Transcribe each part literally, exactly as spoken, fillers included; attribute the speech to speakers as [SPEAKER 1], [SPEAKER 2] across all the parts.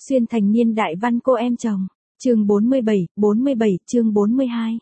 [SPEAKER 1] Xuyên thành niên đại văn cô em chồng. Chương bốn mươi bảy, bốn mươi bảy, chương bốn mươi hai.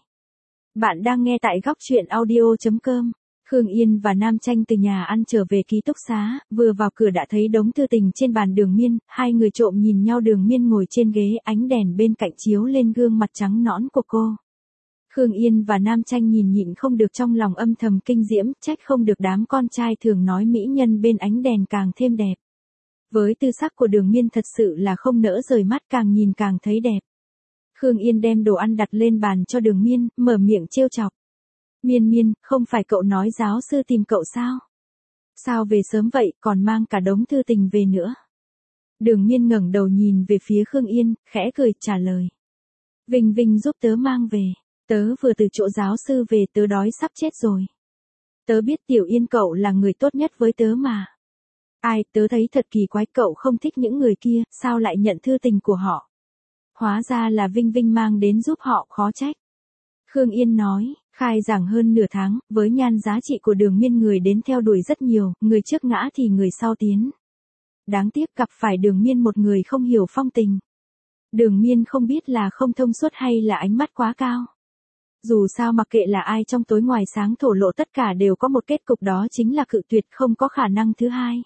[SPEAKER 1] Bạn đang nghe tại góc truyện audio chấm com. Khương Yên và Nam Tranh từ nhà ăn trở về ký túc xá, vừa vào cửa đã thấy đống thư tình trên bàn Đường Miên, hai người trộm nhìn nhau. Đường Miên ngồi trên ghế, ánh đèn bên cạnh chiếu lên gương mặt trắng nõn của cô. Khương Yên và Nam Tranh nhìn nhịn không được, trong lòng âm thầm kinh diễm, trách không được đám con trai thường nói mỹ nhân bên ánh đèn càng thêm đẹp. Với tư sắc của Đường Miên thật sự là không nỡ rời mắt, càng nhìn càng thấy đẹp. Khương Yên đem đồ ăn đặt lên bàn cho Đường Miên, mở miệng trêu chọc. Miên Miên, không phải cậu nói giáo sư tìm cậu sao? Sao về sớm vậy, còn mang cả đống thư tình về nữa? Đường Miên ngẩng đầu nhìn về phía Khương Yên, khẽ cười trả lời. Vinh Vinh giúp tớ mang về, tớ vừa từ chỗ giáo sư về, tớ đói sắp chết rồi. Tớ biết Tiểu Yên cậu là người tốt nhất với tớ mà. Ai, tớ thấy thật kỳ quái, cậu không thích những người kia, sao lại nhận thư tình của họ? Hóa ra là Vinh Vinh mang đến giúp họ, khó trách. Khương Yên nói, khai giảng hơn nửa tháng, với nhan giá trị của Đường Miên người đến theo đuổi rất nhiều, người trước ngã thì người sau tiến. Đáng tiếc gặp phải Đường Miên một người không hiểu phong tình. Đường Miên không biết là không thông suốt hay là ánh mắt quá cao. Dù sao mặc kệ là ai trong tối ngoài sáng thổ lộ tất cả đều có một kết cục, đó chính là cự tuyệt, không có khả năng thứ hai.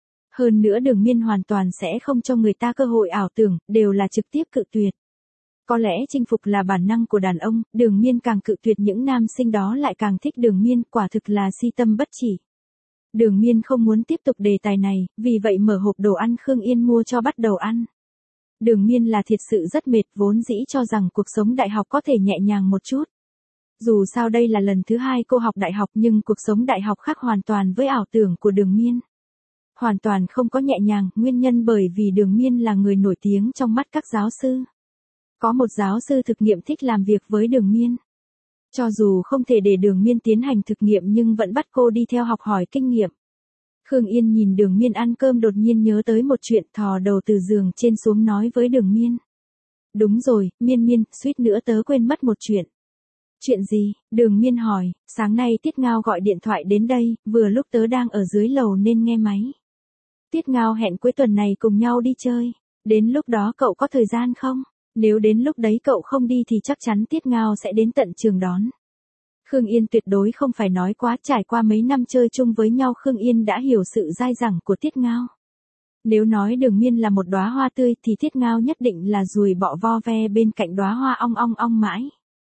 [SPEAKER 1] Hơn nữa Đường Miên hoàn toàn sẽ không cho người ta cơ hội ảo tưởng, đều là trực tiếp cự tuyệt. Có lẽ chinh phục là bản năng của đàn ông, Đường Miên càng cự tuyệt những nam sinh đó lại càng thích Đường Miên, quả thực là si tâm bất chỉ. Đường Miên không muốn tiếp tục đề tài này, vì vậy mở hộp đồ ăn Khương Yên mua cho bắt đầu ăn. Đường Miên là thiệt sự rất mệt, vốn dĩ cho rằng cuộc sống đại học có thể nhẹ nhàng một chút. Dù sao đây là lần thứ hai cô học đại học, nhưng cuộc sống đại học khác hoàn toàn với ảo tưởng của Đường Miên. Hoàn toàn không có nhẹ nhàng, nguyên nhân bởi vì Đường Miên là người nổi tiếng trong mắt các giáo sư. Có một giáo sư thực nghiệm thích làm việc với Đường Miên. Cho dù không thể để Đường Miên tiến hành thực nghiệm nhưng vẫn bắt cô đi theo học hỏi kinh nghiệm. Khương Yên nhìn Đường Miên ăn cơm đột nhiên nhớ tới một chuyện, thò đầu từ giường trên xuống nói với Đường Miên. Đúng rồi, Miên Miên, suýt nữa tớ quên mất một chuyện. Chuyện gì? Đường Miên hỏi, sáng nay Tiết Ngao gọi điện thoại đến đây, vừa lúc tớ đang ở dưới lầu nên nghe máy. Tiết Ngao hẹn cuối tuần này cùng nhau đi chơi, đến lúc đó cậu có thời gian không? Nếu đến lúc đấy cậu không đi thì chắc chắn Tiết Ngao sẽ đến tận trường đón. Khương Yên tuyệt đối không phải nói quá, trải qua mấy năm chơi chung với nhau Khương Yên đã hiểu sự dai dẳng của Tiết Ngao. Nếu nói Đường Miên là một đóa hoa tươi thì Tiết Ngao nhất định là ruồi bọ vo ve bên cạnh đóa hoa ong ong ong mãi.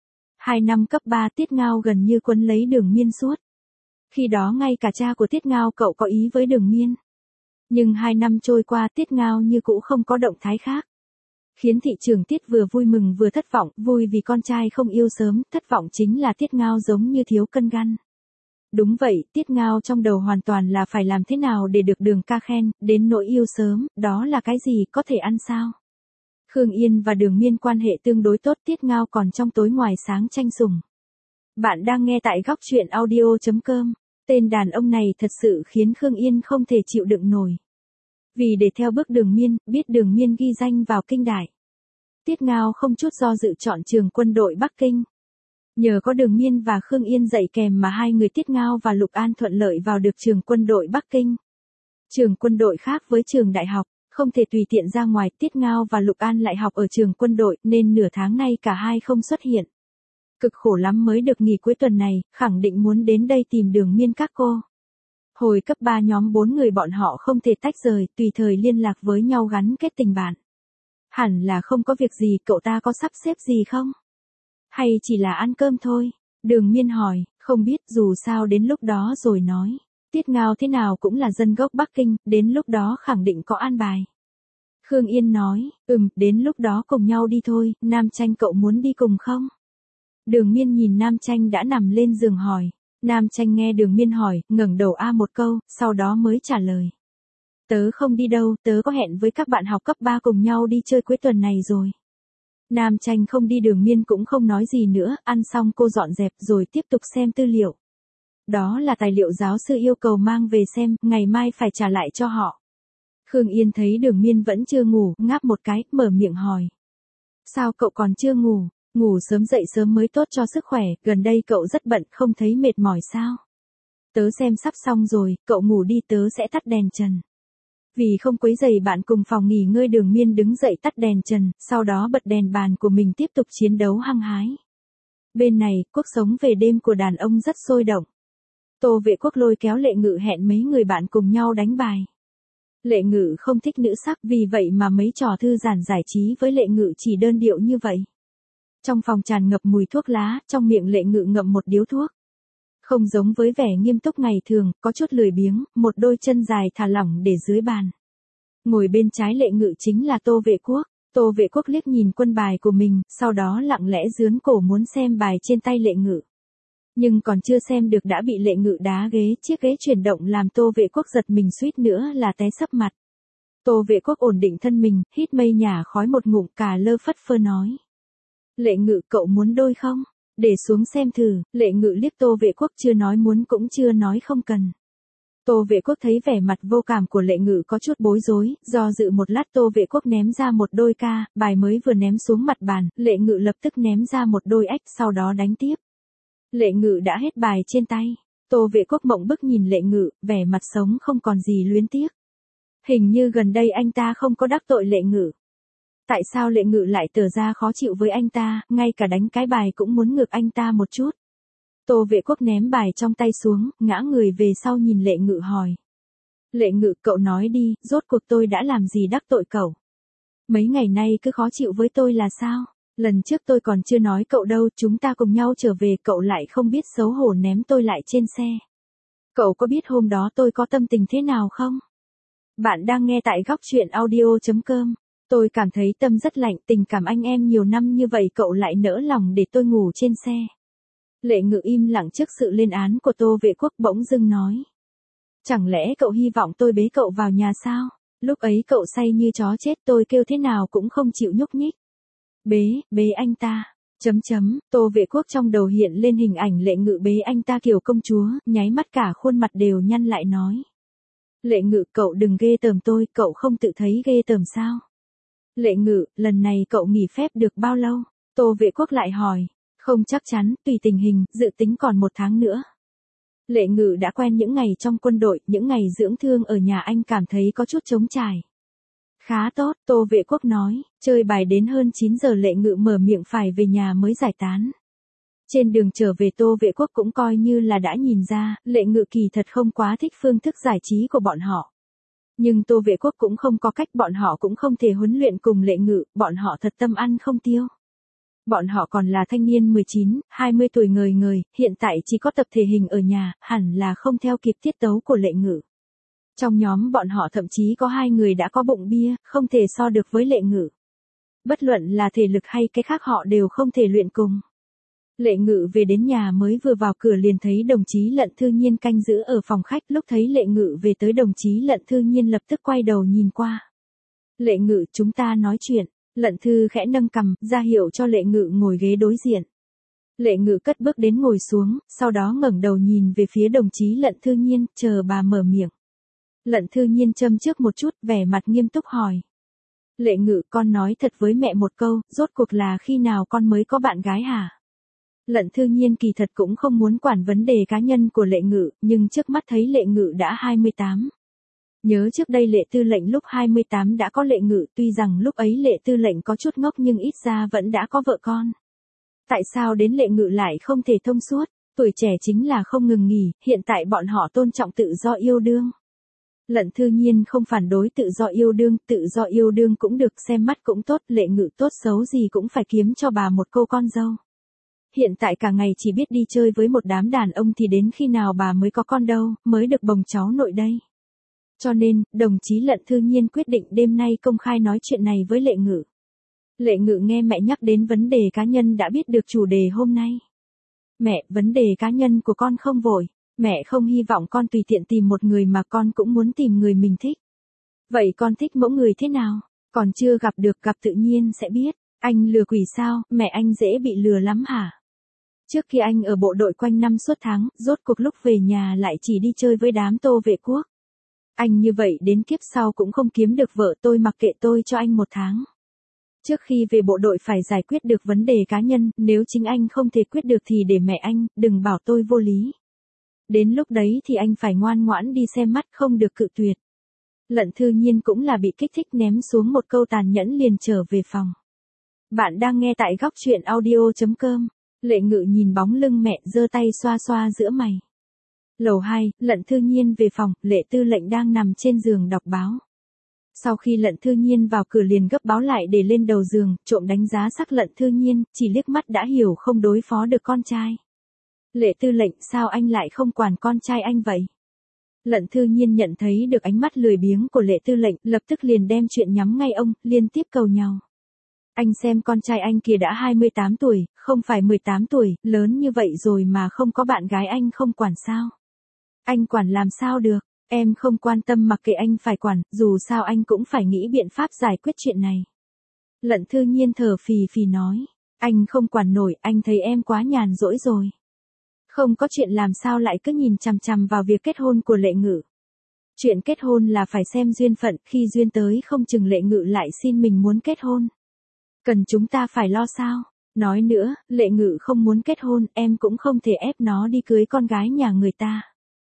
[SPEAKER 1] Hai năm cấp ba Tiết Ngao gần như quấn lấy Đường Miên suốt. Khi đó ngay cả cha của Tiết Ngao cậu có ý với Đường Miên. Nhưng hai năm trôi qua Tiết Ngao như cũ không có động thái khác. Khiến thị trường Tiết vừa vui mừng vừa thất vọng, vui vì con trai không yêu sớm, thất vọng chính là Tiết Ngao giống như thiếu cân gan. Đúng vậy, Tiết Ngao trong đầu hoàn toàn là phải làm thế nào để được Đường ca khen, đến nỗi yêu sớm, đó là cái gì, có thể ăn sao? Khương Yên và Đường Miên quan hệ tương đối tốt, Tiết Ngao còn trong tối ngoài sáng tranh sủng. Bạn đang nghe tại góc truyện audio chấm com. Tên đàn ông này thật sự khiến Khương Yên không thể chịu đựng nổi. Vì để theo bước Đường Miên, biết Đường Miên ghi danh vào kinh đại. Tiết Ngao không chút do dự chọn trường quân đội Bắc Kinh. Nhờ có Đường Miên và Khương Yên dạy kèm mà hai người Tiết Ngao và Lục An thuận lợi vào được trường quân đội Bắc Kinh. Trường quân đội khác với trường đại học, không thể tùy tiện ra ngoài, Tiết Ngao và Lục An lại học ở trường quân đội nên nửa tháng nay cả hai không xuất hiện. Cực khổ lắm mới được nghỉ cuối tuần này, khẳng định muốn đến đây tìm Đường Miên các cô. Hồi cấp ba nhóm bốn người bọn họ không thể tách rời, tùy thời liên lạc với nhau gắn kết tình bạn. Hẳn là không có việc gì, cậu ta có sắp xếp gì không? Hay chỉ là ăn cơm thôi? Đường Miên hỏi, không biết, dù sao đến lúc đó rồi nói. Tiết Ngao thế nào cũng là dân gốc Bắc Kinh, đến lúc đó khẳng định có an bài. Khương Yên nói, ừm, đến lúc đó cùng nhau đi thôi, Nam Tranh cậu muốn đi cùng không? Đường Miên nhìn Nam Tranh đã nằm lên giường hỏi. Nam Tranh nghe Đường Miên hỏi, ngẩng đầu a một câu, sau đó mới trả lời. Tớ không đi đâu, tớ có hẹn với các bạn học cấp ba cùng nhau đi chơi cuối tuần này rồi. Nam Tranh không đi, Đường Miên cũng không nói gì nữa, ăn xong cô dọn dẹp rồi tiếp tục xem tư liệu. Đó là tài liệu giáo sư yêu cầu mang về xem, ngày mai phải trả lại cho họ. Khương Yên thấy Đường Miên vẫn chưa ngủ, ngáp một cái, mở miệng hỏi. Sao cậu còn chưa ngủ? Ngủ sớm dậy sớm mới tốt cho sức khỏe, gần đây cậu rất bận, không thấy mệt mỏi sao? Tớ xem sắp xong rồi, cậu ngủ đi, tớ sẽ tắt đèn trần. Vì không quấy rầy bạn cùng phòng nghỉ ngơi Đường Miên đứng dậy tắt đèn trần, sau đó bật đèn bàn của mình tiếp tục chiến đấu hăng hái. Bên này, cuộc sống về đêm của đàn ông rất sôi động. Tô Vệ Quốc lôi kéo Lệ Ngự hẹn mấy người bạn cùng nhau đánh bài. Lệ Ngự không thích nữ sắc, vì vậy mà mấy trò thư giãn giải trí với Lệ Ngự chỉ đơn điệu như vậy. Trong phòng tràn ngập mùi thuốc lá, trong miệng Lệ Ngự ngậm một điếu thuốc. Không giống với vẻ nghiêm túc ngày thường, có chút lười biếng, một đôi chân dài thả lỏng để dưới bàn. Ngồi bên trái Lệ Ngự chính là Tô Vệ Quốc. Tô Vệ Quốc liếc nhìn quân bài của mình, sau đó lặng lẽ giương cổ muốn xem bài trên tay Lệ Ngự. Nhưng còn chưa xem được đã bị Lệ Ngự đá ghế, chiếc ghế chuyển động làm Tô Vệ Quốc giật mình suýt nữa là té sấp mặt. Tô Vệ Quốc ổn định thân mình, hít mây nhả khói một ngụm, cà lơ phất phơ nói. Lệ Ngự, cậu muốn đôi không? Để xuống xem thử. Lệ Ngự liếc Tô Vệ Quốc, chưa nói muốn cũng chưa nói không cần. Tô Vệ Quốc thấy vẻ mặt vô cảm của Lệ Ngự có chút bối rối, do dự một lát Tô Vệ Quốc ném ra một đôi ca, bài mới vừa ném xuống mặt bàn, Lệ Ngự lập tức ném ra một đôi ếch, sau đó đánh tiếp. Lệ Ngự đã hết bài trên tay. Tô Vệ Quốc mộng bức nhìn Lệ Ngự, vẻ mặt sống không còn gì luyến tiếc. Hình như gần đây anh ta không có đắc tội Lệ Ngự. Tại sao Lệ Ngự lại tỏ ra khó chịu với anh ta, ngay cả đánh cái bài cũng muốn ngược anh ta một chút. Tô Vệ Quốc ném bài trong tay xuống, ngã người về sau nhìn Lệ Ngự hỏi. Lệ Ngự, cậu nói đi, rốt cuộc tôi đã làm gì đắc tội cậu? Mấy ngày nay cứ khó chịu với tôi là sao? Lần trước tôi còn chưa nói cậu đâu, chúng ta cùng nhau trở về cậu lại không biết xấu hổ ném tôi lại trên xe. Cậu có biết hôm đó tôi có tâm tình thế nào không? Bạn đang nghe tại góc truyện audio chấm com. Tôi cảm thấy tâm rất lạnh, tình cảm anh em nhiều năm như vậy cậu lại nỡ lòng để tôi ngủ trên xe. Lệ Ngự im lặng trước sự lên án của Tô Vệ Quốc, bỗng dưng nói. Chẳng lẽ cậu hy vọng tôi bế cậu vào nhà sao? Lúc ấy cậu say như chó chết, tôi kêu thế nào cũng không chịu nhúc nhích. Bế, bế anh ta. Chấm chấm, Tô Vệ Quốc trong đầu hiện lên hình ảnh Lệ Ngự bế anh ta kiểu công chúa, nháy mắt cả khuôn mặt đều nhăn lại nói. Lệ Ngự, cậu đừng ghê tởm tôi, cậu không tự thấy ghê tởm sao? Lệ Ngự, lần này cậu nghỉ phép được bao lâu? Tô Vệ Quốc lại hỏi. Không chắc chắn, tùy tình hình, dự tính còn một tháng nữa. Lệ Ngự đã quen những ngày trong quân đội, những ngày dưỡng thương ở nhà anh cảm thấy có chút trống trải. Khá tốt, Tô Vệ Quốc nói, chơi bài đến hơn chín giờ Lệ Ngự mở miệng phải về nhà mới giải tán. Trên đường trở về Tô Vệ Quốc cũng coi như là đã nhìn ra, Lệ Ngự kỳ thật không quá thích phương thức giải trí của bọn họ. Nhưng Tô Vệ Quốc cũng không có cách, bọn họ cũng không thể huấn luyện cùng Lệ Ngự, bọn họ thật tâm ăn không tiêu. Bọn họ còn là thanh niên mười chín, hai mươi tuổi ngời ngời, hiện tại chỉ có tập thể hình ở nhà, hẳn là không theo kịp tiết tấu của Lệ Ngự. Trong nhóm bọn họ thậm chí có hai người đã có bụng bia, không thể so được với Lệ Ngự. Bất luận là thể lực hay cái khác họ đều không thể luyện cùng. Lệ Ngự về đến nhà mới vừa vào cửa liền thấy đồng chí Lận Thư Nhiên canh giữ ở phòng khách, lúc thấy Lệ Ngự về tới đồng chí Lận Thư Nhiên lập tức quay đầu nhìn qua. Lệ Ngự, chúng ta nói chuyện. Lận Thư khẽ nâng cằm, ra hiệu cho Lệ Ngự ngồi ghế đối diện. Lệ Ngự cất bước đến ngồi xuống, sau đó ngẩng đầu nhìn về phía đồng chí Lận Thư Nhiên, chờ bà mở miệng. Lận Thư Nhiên châm trước một chút, vẻ mặt nghiêm túc hỏi. Lệ Ngự, con nói thật với mẹ một câu, rốt cuộc là khi nào con mới có bạn gái hả? Lận Thư Nhiên kỳ thật cũng không muốn quản vấn đề cá nhân của Lệ Ngự, nhưng trước mắt thấy Lệ Ngự đã hai mươi tám. Nhớ trước đây Lệ Tư Lệnh lúc hai mươi tám đã có Lệ Ngự, tuy rằng lúc ấy Lệ Tư Lệnh có chút ngốc nhưng ít ra vẫn đã có vợ con. Tại sao đến Lệ Ngự lại không thể thông suốt? Tuổi trẻ chính là không ngừng nghỉ, hiện tại bọn họ tôn trọng tự do yêu đương. Lận Thư Nhiên không phản đối tự do yêu đương, tự do yêu đương cũng được, xem mắt cũng tốt, Lệ Ngự tốt xấu gì cũng phải kiếm cho bà một cô con dâu. Hiện tại cả ngày chỉ biết đi chơi với một đám đàn ông thì đến khi nào bà mới có con đâu, mới được bồng cháu nội đây. Cho nên, đồng chí Lận Thư Nhiên quyết định đêm nay công khai nói chuyện này với Lệ Ngự. Lệ Ngự nghe mẹ nhắc đến vấn đề cá nhân đã biết được chủ đề hôm nay. Mẹ, vấn đề cá nhân của con không vội. Mẹ không hy vọng con tùy tiện tìm một người mà con cũng muốn tìm người mình thích. Vậy con thích mẫu người thế nào? Còn chưa gặp được, gặp tự nhiên sẽ biết. Anh lừa quỷ sao, mẹ anh dễ bị lừa lắm hả? Trước khi anh ở bộ đội quanh năm suốt tháng, rốt cuộc lúc về nhà lại chỉ đi chơi với đám Tô Vệ Quốc. Anh như vậy đến kiếp sau cũng không kiếm được vợ, tôi mặc kệ, tôi cho anh một tháng. Trước khi về bộ đội phải giải quyết được vấn đề cá nhân, nếu chính anh không thể quyết được thì để mẹ anh, đừng bảo tôi vô lý. Đến lúc đấy thì anh phải ngoan ngoãn đi xem mắt, không được cự tuyệt. Lận Thư Nhiên cũng là bị kích thích ném xuống một câu tàn nhẫn liền trở về phòng. Bạn đang nghe tại góc truyện audio.com. Lệ Ngự nhìn bóng lưng mẹ giơ tay xoa xoa giữa mày. Lầu hai, Lận Thư Nhiên về phòng, Lệ Tư Lệnh đang nằm trên giường đọc báo. Sau khi Lận Thư Nhiên vào cửa liền gấp báo lại để lên đầu giường, trộm đánh giá sắc Lận Thư Nhiên, chỉ liếc mắt đã hiểu không đối phó được con trai. Lệ Tư Lệnh, sao anh lại không quản con trai anh vậy? Lận Thư Nhiên nhận thấy được ánh mắt lười biếng của Lệ Tư Lệnh, lập tức liền đem chuyện nhắm ngay ông, liên tiếp cầu nhau. Anh xem con trai anh kìa đã hai mươi tám tuổi, không phải mười tám tuổi, lớn như vậy rồi mà không có bạn gái anh không quản sao? Anh quản làm sao được, em không quan tâm mặc kệ anh phải quản, dù sao anh cũng phải nghĩ biện pháp giải quyết chuyện này. Lận Thư Nhiên thở phì phì nói, anh không quản nổi, anh thấy em quá nhàn rỗi rồi. Không có chuyện làm sao lại cứ nhìn chằm chằm vào việc kết hôn của Lệ Ngự. Chuyện kết hôn là phải xem duyên phận, khi duyên tới không chừng Lệ Ngự lại xin mình muốn kết hôn. Cần chúng ta phải lo sao? Nói nữa, Lệ Ngự không muốn kết hôn, em cũng không thể ép nó đi cưới con gái nhà người ta.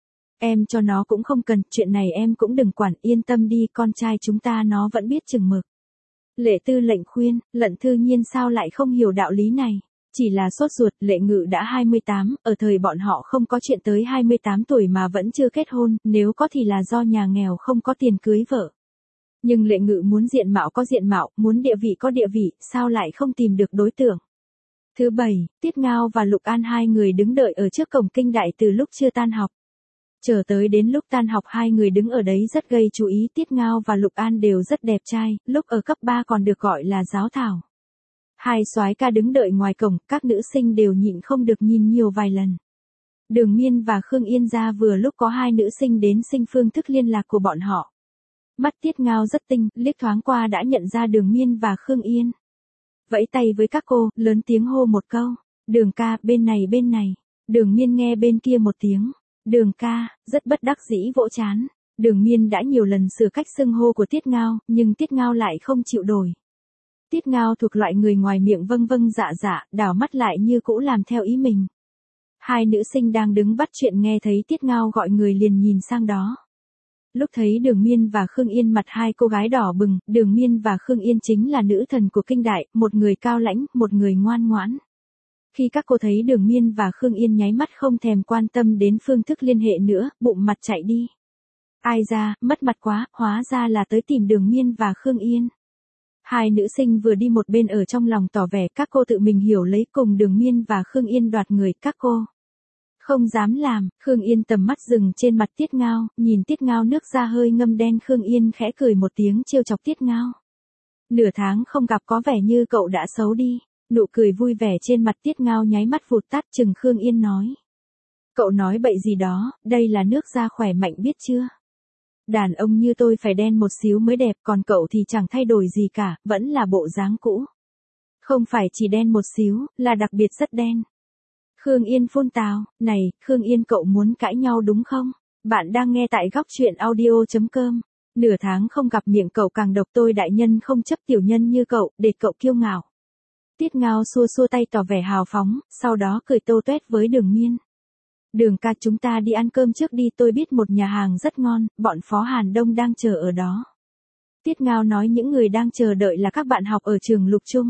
[SPEAKER 1] Em cho nó cũng không cần, chuyện này em cũng đừng quản, yên tâm đi, con trai chúng ta nó vẫn biết chừng mực. Lệ Tư Lệnh khuyên, Lận Thư Nhiên sao lại không hiểu đạo lý này. Chỉ là sốt ruột, Lệ Ngự đã hai mươi tám, ở thời bọn họ không có chuyện tới hai mươi tám tuổi mà vẫn chưa kết hôn, nếu có thì là do nhà nghèo không có tiền cưới vợ. Nhưng Lệ Ngự muốn diện mạo có diện mạo, muốn địa vị có địa vị, sao lại không tìm được đối tượng. Thứ bảy, Tiết Ngao và Lục An hai người đứng đợi ở trước cổng kinh đại từ lúc chưa tan học. Chờ tới đến lúc tan học hai người đứng ở đấy rất gây chú ý, Tiết Ngao và Lục An đều rất đẹp trai, lúc ở cấp ba còn được gọi là giáo thảo. Hai soái ca đứng đợi ngoài cổng, các nữ sinh đều nhịn không được nhìn nhiều vài lần. Đường Miên và Khương Yên ra vừa lúc có hai nữ sinh đến xin phương thức liên lạc của bọn họ. Mắt Tiết Ngao rất tinh, liếc thoáng qua đã nhận ra Đường Miên và Khương Yên. Vẫy tay với các cô, lớn tiếng hô một câu, Đường ca, bên này bên này. Đường Miên nghe bên kia một tiếng, Đường ca, rất bất đắc dĩ vỗ chán. Đường Miên đã nhiều lần sửa cách xưng hô của Tiết Ngao, nhưng Tiết Ngao lại không chịu đổi. Tiết Ngao thuộc loại người ngoài miệng vâng vâng dạ dạ, đảo mắt lại như cũ làm theo ý mình. Hai nữ sinh đang đứng bắt chuyện nghe thấy Tiết Ngao gọi người liền nhìn sang đó. Lúc thấy Đường Miên và Khương Yên mặt hai cô gái đỏ bừng, Đường Miên và Khương Yên chính là nữ thần của kinh đại, một người cao lãnh, một người ngoan ngoãn. Khi các cô thấy Đường Miên và Khương Yên nháy mắt không thèm quan tâm đến phương thức liên hệ nữa, bụng mặt chạy đi. Ai ra, mất mặt quá, hóa ra là tới tìm Đường Miên và Khương Yên. Hai nữ sinh vừa đi một bên ở trong lòng tỏ vẻ các cô tự mình hiểu lấy cùng Đường Miên và Khương Yên đoạt người các cô. Không dám làm, Khương Yên tầm mắt dừng trên mặt Tiết Ngao, nhìn Tiết Ngao nước da hơi ngâm đen, Khương Yên khẽ cười một tiếng trêu chọc Tiết Ngao. Nửa tháng không gặp có vẻ như cậu đã xấu đi, nụ cười vui vẻ trên mặt Tiết Ngao nháy mắt vụt tắt, chừng Khương Yên nói. Cậu nói bậy gì đó, đây là nước da khỏe mạnh biết chưa? Đàn ông như tôi phải đen một xíu mới đẹp, còn cậu thì chẳng thay đổi gì cả, vẫn là bộ dáng cũ. Không phải chỉ đen một xíu, là đặc biệt rất đen. Khương Yên phun tào, này, Khương Yên cậu muốn cãi nhau đúng không? Bạn đang nghe tại góc truyện audio.com. Nửa tháng không gặp miệng cậu càng độc, tôi đại nhân không chấp tiểu nhân như cậu, để cậu kiêu ngạo. Tiết Ngao xua xua tay tỏ vẻ hào phóng, sau đó cười tô toét với Đường Miên. Đường ca, chúng ta đi ăn cơm trước đi, tôi biết một nhà hàng rất ngon, bọn Phó Hàn Đông đang chờ ở đó. Tiết Ngao nói những người đang chờ đợi là các bạn học ở trường Lục Trung.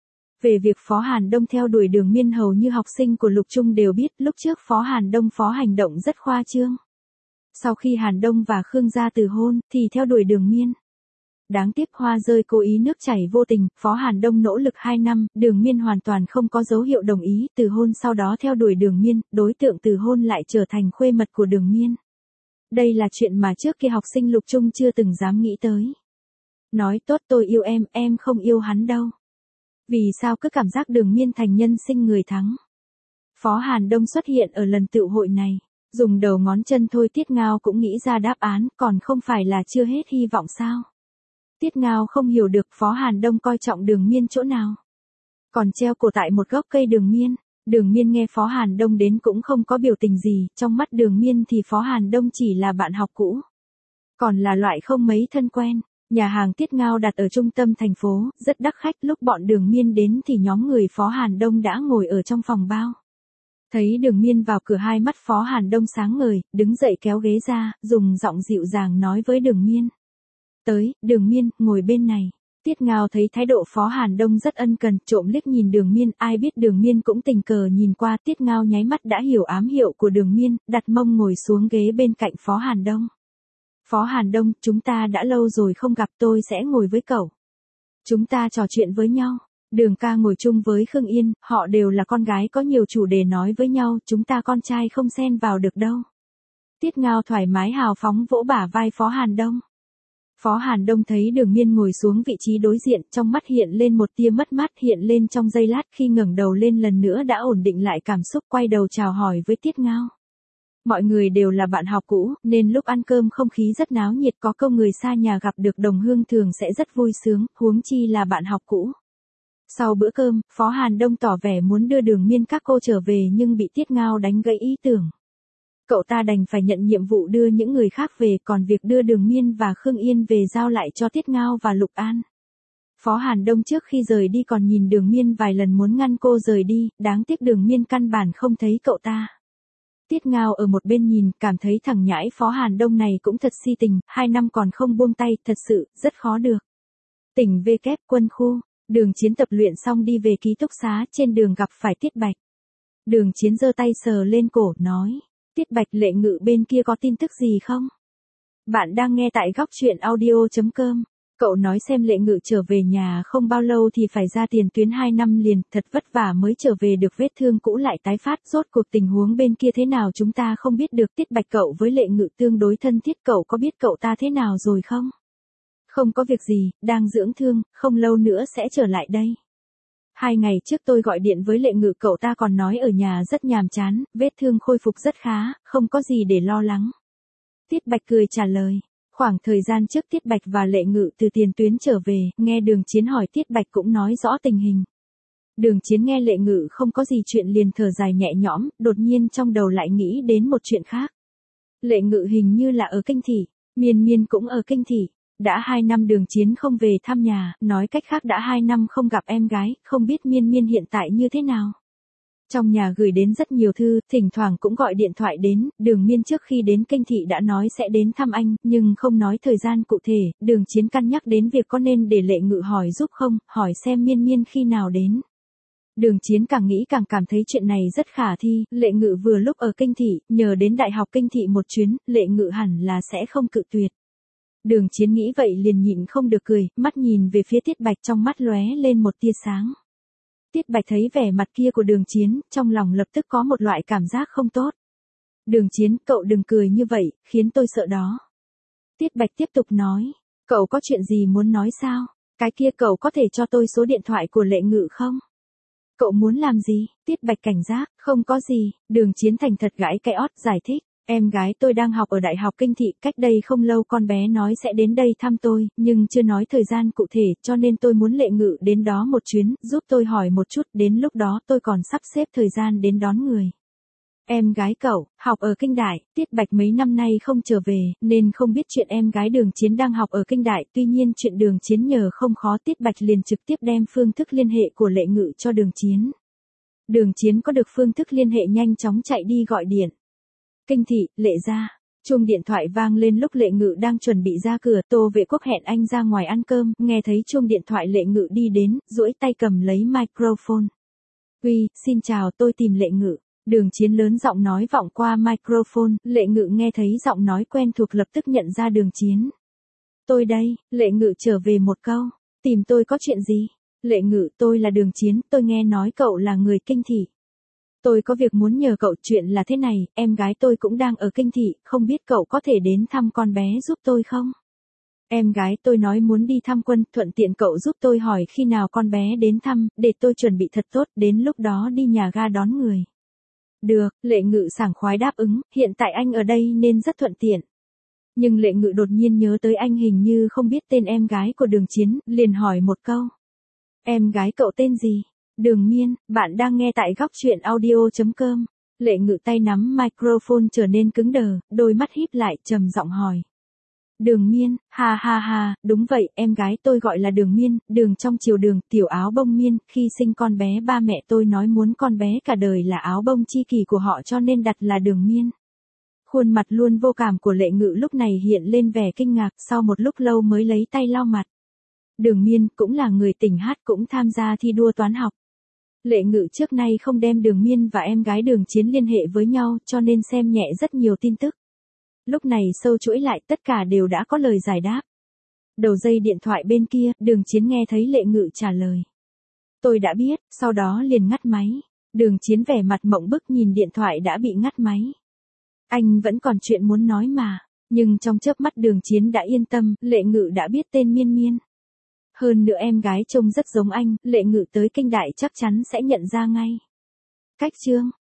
[SPEAKER 1] Về việc Phó Hàn Đông theo đuổi Đường Miên hầu như học sinh của Lục Trung đều biết, lúc trước Phó Hàn Đông phó hành động rất khoa trương. Sau khi Hàn Đông và Khương gia từ hôn, thì theo đuổi Đường Miên. Đáng tiếc hoa rơi cố ý nước chảy vô tình, Phó Hàn Đông nỗ lực hai năm, Đường Miên hoàn toàn không có dấu hiệu đồng ý, từ hôn sau đó theo đuổi Đường Miên, đối tượng từ hôn lại trở thành khuê mật của Đường Miên. Đây là chuyện mà trước kia học sinh Lục Trung chưa từng dám nghĩ tới. Nói tốt tôi yêu em, em không yêu hắn đâu. Vì sao cứ cảm giác Đường Miên thành nhân sinh người thắng. Phó Hàn Đông xuất hiện ở lần tựu hội này, dùng đầu ngón chân thôi Tiết Ngao cũng nghĩ ra đáp án, còn không phải là chưa hết hy vọng sao. Tiết Ngao không hiểu được Phó Hàn Đông coi trọng Đường Miên chỗ nào. Còn treo cổ tại một gốc cây Đường Miên. Đường Miên nghe Phó Hàn Đông đến cũng không có biểu tình gì, trong mắt Đường Miên thì Phó Hàn Đông chỉ là bạn học cũ. Còn là loại không mấy thân quen. Nhà hàng Tiết Ngao đặt ở trung tâm thành phố, rất đắt khách, lúc bọn Đường Miên đến thì nhóm người Phó Hàn Đông đã ngồi ở trong phòng bao. Thấy Đường Miên vào cửa hai mắt Phó Hàn Đông sáng ngời, đứng dậy kéo ghế ra, dùng giọng dịu dàng nói với Đường Miên. Tới, Đường Miên, ngồi bên này. Tiết Ngao thấy thái độ Phó Hàn Đông rất ân cần, trộm liếc nhìn Đường Miên, ai biết Đường Miên cũng tình cờ nhìn qua, Tiết Ngao nháy mắt đã hiểu ám hiệu của Đường Miên, đặt mông ngồi xuống ghế bên cạnh Phó Hàn Đông. Phó Hàn Đông, chúng ta đã lâu rồi không gặp, tôi sẽ ngồi với cậu. Chúng ta trò chuyện với nhau. Đường ca ngồi chung với Khương Yên, họ đều là con gái có nhiều chủ đề nói với nhau, chúng ta con trai không xen vào được đâu. Tiết Ngao thoải mái hào phóng vỗ bả vai Phó Hàn Đông. Phó Hàn Đông thấy Đường Miên ngồi xuống vị trí đối diện, trong mắt hiện lên một tia mất mát, hiện lên trong giây lát, khi ngẩng đầu lên lần nữa đã ổn định lại cảm xúc, quay đầu chào hỏi với Tiết Ngao. Mọi người đều là bạn học cũ, nên lúc ăn cơm không khí rất náo nhiệt, có câu người xa nhà gặp được đồng hương thường sẽ rất vui sướng, huống chi là bạn học cũ. Sau bữa cơm, Phó Hàn Đông tỏ vẻ muốn đưa Đường Miên các cô trở về nhưng bị Tiết Ngao đánh gãy ý tưởng. Cậu ta đành phải nhận nhiệm vụ đưa những người khác về, còn việc đưa Đường Miên và Khương Yên về giao lại cho Tiết Ngao và Lục An. Phó Hàn Đông trước khi rời đi còn nhìn Đường Miên vài lần muốn ngăn cô rời đi, đáng tiếc Đường Miên căn bản không thấy cậu ta. Tiết Ngao ở một bên nhìn, cảm thấy thằng nhãi Phó Hàn Đông này cũng thật si tình, hai năm còn không buông tay, thật sự, rất khó được. Tỉnh V kép quân khu, Đường Chiến tập luyện xong đi về ký túc xá, trên đường gặp phải Tiết Bạch. Đường Chiến giơ tay sờ lên cổ, nói, Tiết Bạch, Lệ Ngự bên kia có tin tức gì không? Bạn đang nghe tại góc truyện audio chấm com. Cậu nói xem Lệ Ngự trở về nhà không bao lâu thì phải ra tiền tuyến hai năm liền, thật vất vả mới trở về được, vết thương cũ lại tái phát, rốt cuộc tình huống bên kia thế nào chúng ta không biết được. Tiết Bạch, cậu với Lệ Ngự tương đối thân thiết, cậu có biết cậu ta thế nào rồi không? Không có việc gì, đang dưỡng thương, không lâu nữa sẽ trở lại đây. Hai ngày trước tôi gọi điện với Lệ Ngự, cậu ta còn nói ở nhà rất nhàm chán, vết thương khôi phục rất khá, không có gì để lo lắng. Tiết Bạch cười trả lời. Khoảng thời gian trước Tiết Bạch và Lệ Ngự từ tiền tuyến trở về, nghe Đường Chiến hỏi Tiết Bạch cũng nói rõ tình hình. Đường Chiến nghe Lệ Ngự không có gì chuyện liền thở dài nhẹ nhõm, đột nhiên trong đầu lại nghĩ đến một chuyện khác. Lệ Ngự hình như là ở Kinh Thị, Miên Miên cũng ở Kinh Thị. Đã hai năm Đường Chiến không về thăm nhà, nói cách khác đã hai năm không gặp em gái, không biết Miên Miên hiện tại như thế nào. Trong nhà gửi đến rất nhiều thư, thỉnh thoảng cũng gọi điện thoại đến, Đường Miên trước khi đến Kinh Thị đã nói sẽ đến thăm anh, nhưng không nói thời gian cụ thể, Đường Chiến cân nhắc đến việc có nên để Lệ Ngự hỏi giúp không, hỏi xem Miên Miên khi nào đến. Đường Chiến càng nghĩ càng cảm thấy chuyện này rất khả thi, Lệ Ngự vừa lúc ở Kinh Thị, nhờ đến Đại học Kinh Thị một chuyến, Lệ Ngự hẳn là sẽ không cự tuyệt. Đường Chiến nghĩ vậy liền nhịn không được cười, mắt nhìn về phía Tiết Bạch, trong mắt lóe lên một tia sáng. Tiết Bạch thấy vẻ mặt kia của Đường Chiến, trong lòng lập tức có một loại cảm giác không tốt. Đường Chiến, cậu đừng cười như vậy, khiến tôi sợ đó. Tiết Bạch tiếp tục nói, cậu có chuyện gì muốn nói sao? Cái kia cậu có thể cho tôi số điện thoại của Lệ Ngự không? Cậu muốn làm gì? Tiết Bạch cảnh giác, không có gì. Đường Chiến thành thật gãi cái ót, giải thích. Em gái tôi đang học ở Đại học Kinh Thị, cách đây không lâu con bé nói sẽ đến đây thăm tôi, nhưng chưa nói thời gian cụ thể, cho nên tôi muốn Lệ Ngự đến đó một chuyến, giúp tôi hỏi một chút, đến lúc đó tôi còn sắp xếp thời gian đến đón người. Em gái cậu, học ở Kinh Đại, Tiết Bạch mấy năm nay không trở về, nên không biết chuyện em gái Đường Chiến đang học ở Kinh Đại, tuy nhiên chuyện Đường Chiến nhờ không khó, Tiết Bạch liền trực tiếp đem phương thức liên hệ của Lệ Ngự cho Đường Chiến. Đường Chiến có được phương thức liên hệ nhanh chóng chạy đi gọi điện. Kinh Thị, Lệ gia. Chuông điện thoại vang lên lúc Lệ Ngự đang chuẩn bị ra cửa, Tô Vệ Quốc hẹn anh ra ngoài ăn cơm, nghe thấy chuông điện thoại Lệ Ngự đi đến, duỗi tay cầm lấy microphone. Uy, xin chào, tôi tìm Lệ Ngự. Đường Chiến lớn giọng nói vọng qua microphone, Lệ Ngự nghe thấy giọng nói quen thuộc lập tức nhận ra Đường Chiến. Tôi đây, Lệ Ngự trở về một câu, tìm tôi có chuyện gì? Lệ Ngự, tôi là Đường Chiến, tôi nghe nói cậu là người Kinh Thị. Tôi có việc muốn nhờ cậu, chuyện là thế này, em gái tôi cũng đang ở Kinh Thị, không biết cậu có thể đến thăm con bé giúp tôi không? Em gái tôi nói muốn đi thăm Quân, thuận tiện cậu giúp tôi hỏi khi nào con bé đến thăm, để tôi chuẩn bị thật tốt, đến lúc đó đi nhà ga đón người. Được, Lệ Ngự sảng khoái đáp ứng, hiện tại anh ở đây nên rất thuận tiện. Nhưng Lệ Ngự đột nhiên nhớ tới anh hình như không biết tên em gái của Đường Chiến, liền hỏi một câu. Em gái cậu tên gì? Đường Miên, bạn đang nghe tại góc truyện audio chấm com. Lệ Ngự tay nắm microphone trở nên cứng đờ, đôi mắt híp lại, trầm giọng hỏi. Đường Miên, ha ha ha, đúng vậy, em gái tôi gọi là Đường Miên, đường trong chiều đường, tiểu áo bông miên, khi sinh con bé ba mẹ tôi nói muốn con bé cả đời là áo bông chi kỷ của họ cho nên đặt là Đường Miên. Khuôn mặt luôn vô cảm của Lệ Ngự lúc này hiện lên vẻ kinh ngạc, sau một lúc lâu mới lấy tay lau mặt. Đường Miên cũng là người tỉnh hát, cũng tham gia thi đua toán học. Lệ Ngự trước nay không đem Đường Miên và em gái Đường Chiến liên hệ với nhau, cho nên xem nhẹ rất nhiều tin tức. Lúc này sâu chuỗi lại, tất cả đều đã có lời giải đáp. Đầu dây điện thoại bên kia, Đường Chiến nghe thấy Lệ Ngự trả lời. Tôi đã biết, sau đó liền ngắt máy. Đường Chiến vẻ mặt mộng bức nhìn điện thoại đã bị ngắt máy. Anh vẫn còn chuyện muốn nói mà, nhưng trong chớp mắt Đường Chiến đã yên tâm, Lệ Ngự đã biết tên Miên Miên. Hơn nữa em gái trông rất giống anh, Lệ Ngự tới kinh đại chắc chắn sẽ nhận ra ngay. Cách chương